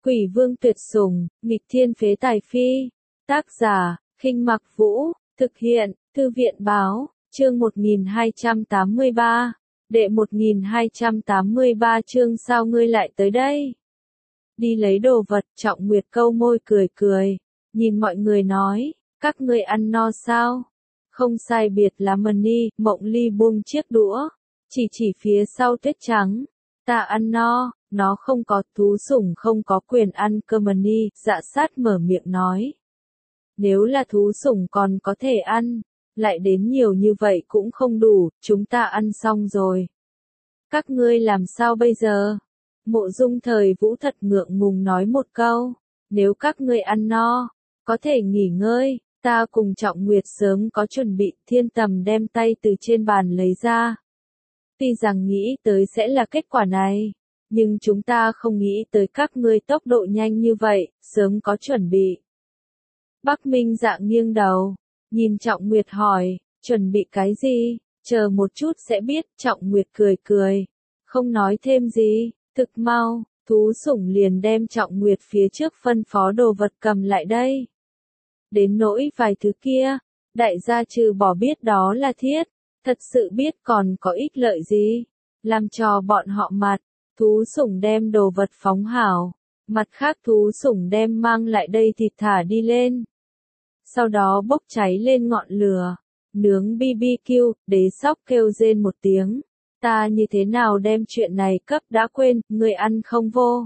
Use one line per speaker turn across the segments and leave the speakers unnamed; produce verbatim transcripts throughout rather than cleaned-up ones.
Quỷ vương tuyệt sủng, nghịch thiên phế tài phi. Tác giả, Khinh Mặc Vũ, thực hiện, Thư viện báo, chương một nghìn hai trăm tám mươi ba. Đệ một nghìn hai trăm tám mươi ba chương sao ngươi lại tới đây? Đi lấy đồ vật, Trọng Nguyệt câu môi cười cười, nhìn mọi người nói, các ngươi ăn no sao? Không sai biệt lắm đi, Mộng Ly buông chiếc đũa, chỉ chỉ phía sau Tuyết Trắng. Ta ăn no, nó không có thú sủng không có quyền ăn cơm đi, Dạ Sát mở miệng nói. Nếu là thú sủng còn có thể ăn, lại đến nhiều như vậy cũng không đủ, chúng ta ăn xong rồi. Các ngươi làm sao bây giờ? Mộ Dung Thời Vũ thật ngượng ngùng nói một câu, nếu các ngươi ăn no, có thể nghỉ ngơi, ta cùng Trọng Nguyệt sớm có chuẩn bị. Thiên Tầm đem tay từ trên bàn lấy ra. Tuy rằng nghĩ tới sẽ là kết quả này, nhưng chúng ta không nghĩ tới các ngươi tốc độ nhanh như vậy, sớm có chuẩn bị. Bắc Minh Dạ nghiêng đầu, nhìn Trọng Nguyệt hỏi, chuẩn bị cái gì? Chờ một chút sẽ biết. Trọng Nguyệt cười cười, không nói thêm gì. Thực mau, thú sủng liền đem Trọng Nguyệt phía trước phân phó đồ vật cầm lại đây. Đến nỗi vài thứ kia, đại gia trừ bỏ biết đó là thiết, thật sự biết còn có ích lợi gì, làm cho bọn họ mặt. Thú sủng đem đồ vật phóng hảo, mặt khác thú sủng đem mang lại đây thịt thả đi lên. Sau đó bốc cháy lên ngọn lửa, nướng bi bi kiu, Đế Sóc kêu rên một tiếng. Ta như thế nào đem chuyện này cấp đã quên, người ăn không vô.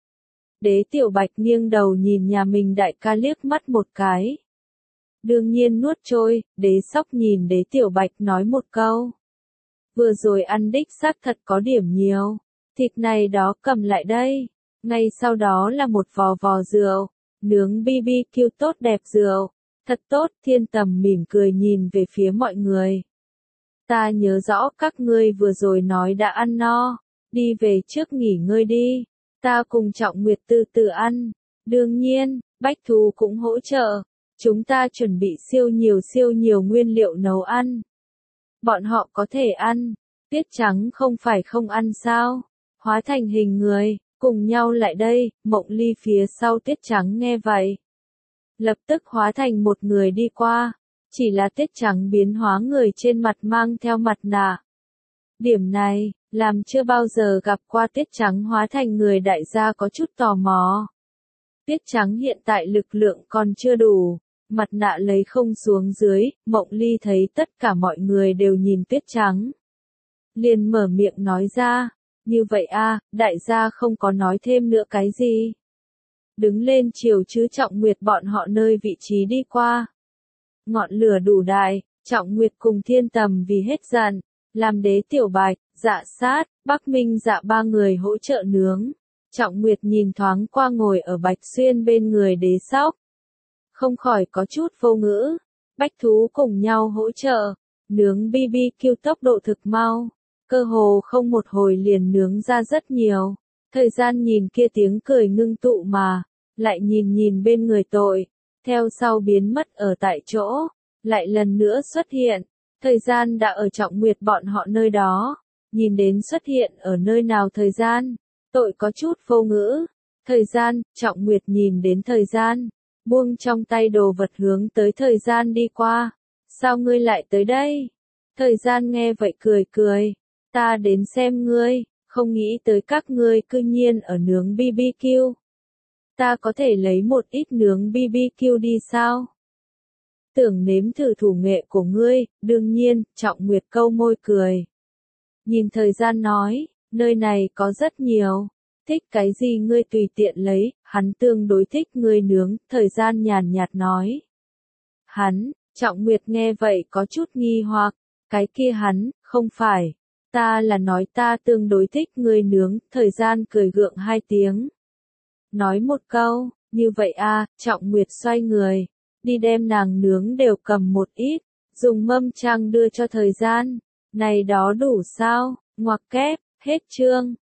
Đế Tiểu Bạch nghiêng đầu nhìn nhà mình đại ca liếc mắt một cái. Đương nhiên nuốt trôi. Đế Sóc nhìn Đế Tiểu Bạch nói một câu. Vừa rồi ăn đích xác thật có điểm nhiều. Thịt này đó cầm lại đây. Ngay sau đó là một vò vò rượu. Nướng bi bi kiu tốt đẹp rượu. Thật tốt. Thiên Tầm mỉm cười nhìn về phía mọi người. Ta nhớ rõ các ngươi vừa rồi nói đã ăn no. Đi về trước nghỉ ngơi đi. Ta cùng Trọng Nguyệt từ từ ăn. Đương nhiên, Bách Thú cũng hỗ trợ. Chúng ta chuẩn bị siêu nhiều siêu nhiều nguyên liệu nấu ăn. Bọn họ có thể ăn. Tuyết Trắng không phải không ăn sao? Hóa thành hình người, cùng nhau lại đây. Mộng Ly phía sau Tuyết Trắng nghe vậy, lập tức hóa thành một người đi qua. Chỉ là Tuyết Trắng biến hóa người trên mặt mang theo mặt nạ. Điểm này, làm chưa bao giờ gặp qua Tuyết Trắng hóa thành người đại gia có chút tò mò. Tuyết Trắng hiện tại lực lượng còn chưa đủ, mặt nạ lấy không xuống dưới. Mộng Ly thấy tất cả mọi người đều nhìn Tuyết Trắng, liền mở miệng nói ra, như vậy a, đại gia không có nói thêm nữa cái gì. Đứng lên chiều chứ Trọng Nguyệt bọn họ nơi vị trí đi qua. Ngọn lửa đủ đại, Trọng Nguyệt cùng Thiên Tầm vì hết giận, làm Đế Tiểu Bạch, Dạ Sát, Bắc Minh Dạ ba người hỗ trợ nướng. Trọng Nguyệt nhìn thoáng qua ngồi ở Bạch Xuyên bên người Đế Sóc, không khỏi có chút vô ngữ. Bách Thú cùng nhau hỗ trợ, nướng bi bi kiu tốc độ thực mau, cơ hồ không một hồi liền nướng ra rất nhiều. Thời gian nhìn kia tiếng cười ngưng tụ mà, lại nhìn nhìn bên người tội, theo sau biến mất ở tại chỗ, lại lần nữa xuất hiện. Thời gian đã ở Trọng Nguyệt bọn họ nơi đó, nhìn đến xuất hiện ở nơi nào thời gian, tội có chút vô ngữ. Thời gian, Trọng Nguyệt nhìn đến thời gian, buông trong tay đồ vật hướng tới thời gian đi qua. Sao ngươi lại tới đây? Thời gian nghe vậy cười cười, ta đến xem ngươi, không nghĩ tới các ngươi cư nhiên ở nướng bi bi kiu. Ta có thể lấy một ít nướng bi bi kiu đi sao? Tưởng nếm thử thủ nghệ của ngươi. Đương nhiên. Trọng Nguyệt câu môi cười, nhìn thời gian nói, nơi này có rất nhiều, thích cái gì ngươi tùy tiện lấy. Hắn tương đối thích ngươi nướng. Thời gian nhàn nhạt nói. Hắn, Trọng Nguyệt nghe vậy có chút nghi hoặc, cái kia hắn, không phải, ta là nói ta tương đối thích ngươi nướng. Thời gian cười gượng hai tiếng, nói một câu, như vậy a. Trọng Nguyệt xoay người, đi đem nàng nướng đều cầm một ít, dùng mâm trang đưa cho thời gian. Này đó đủ sao? Ngoặc kép, hết chương.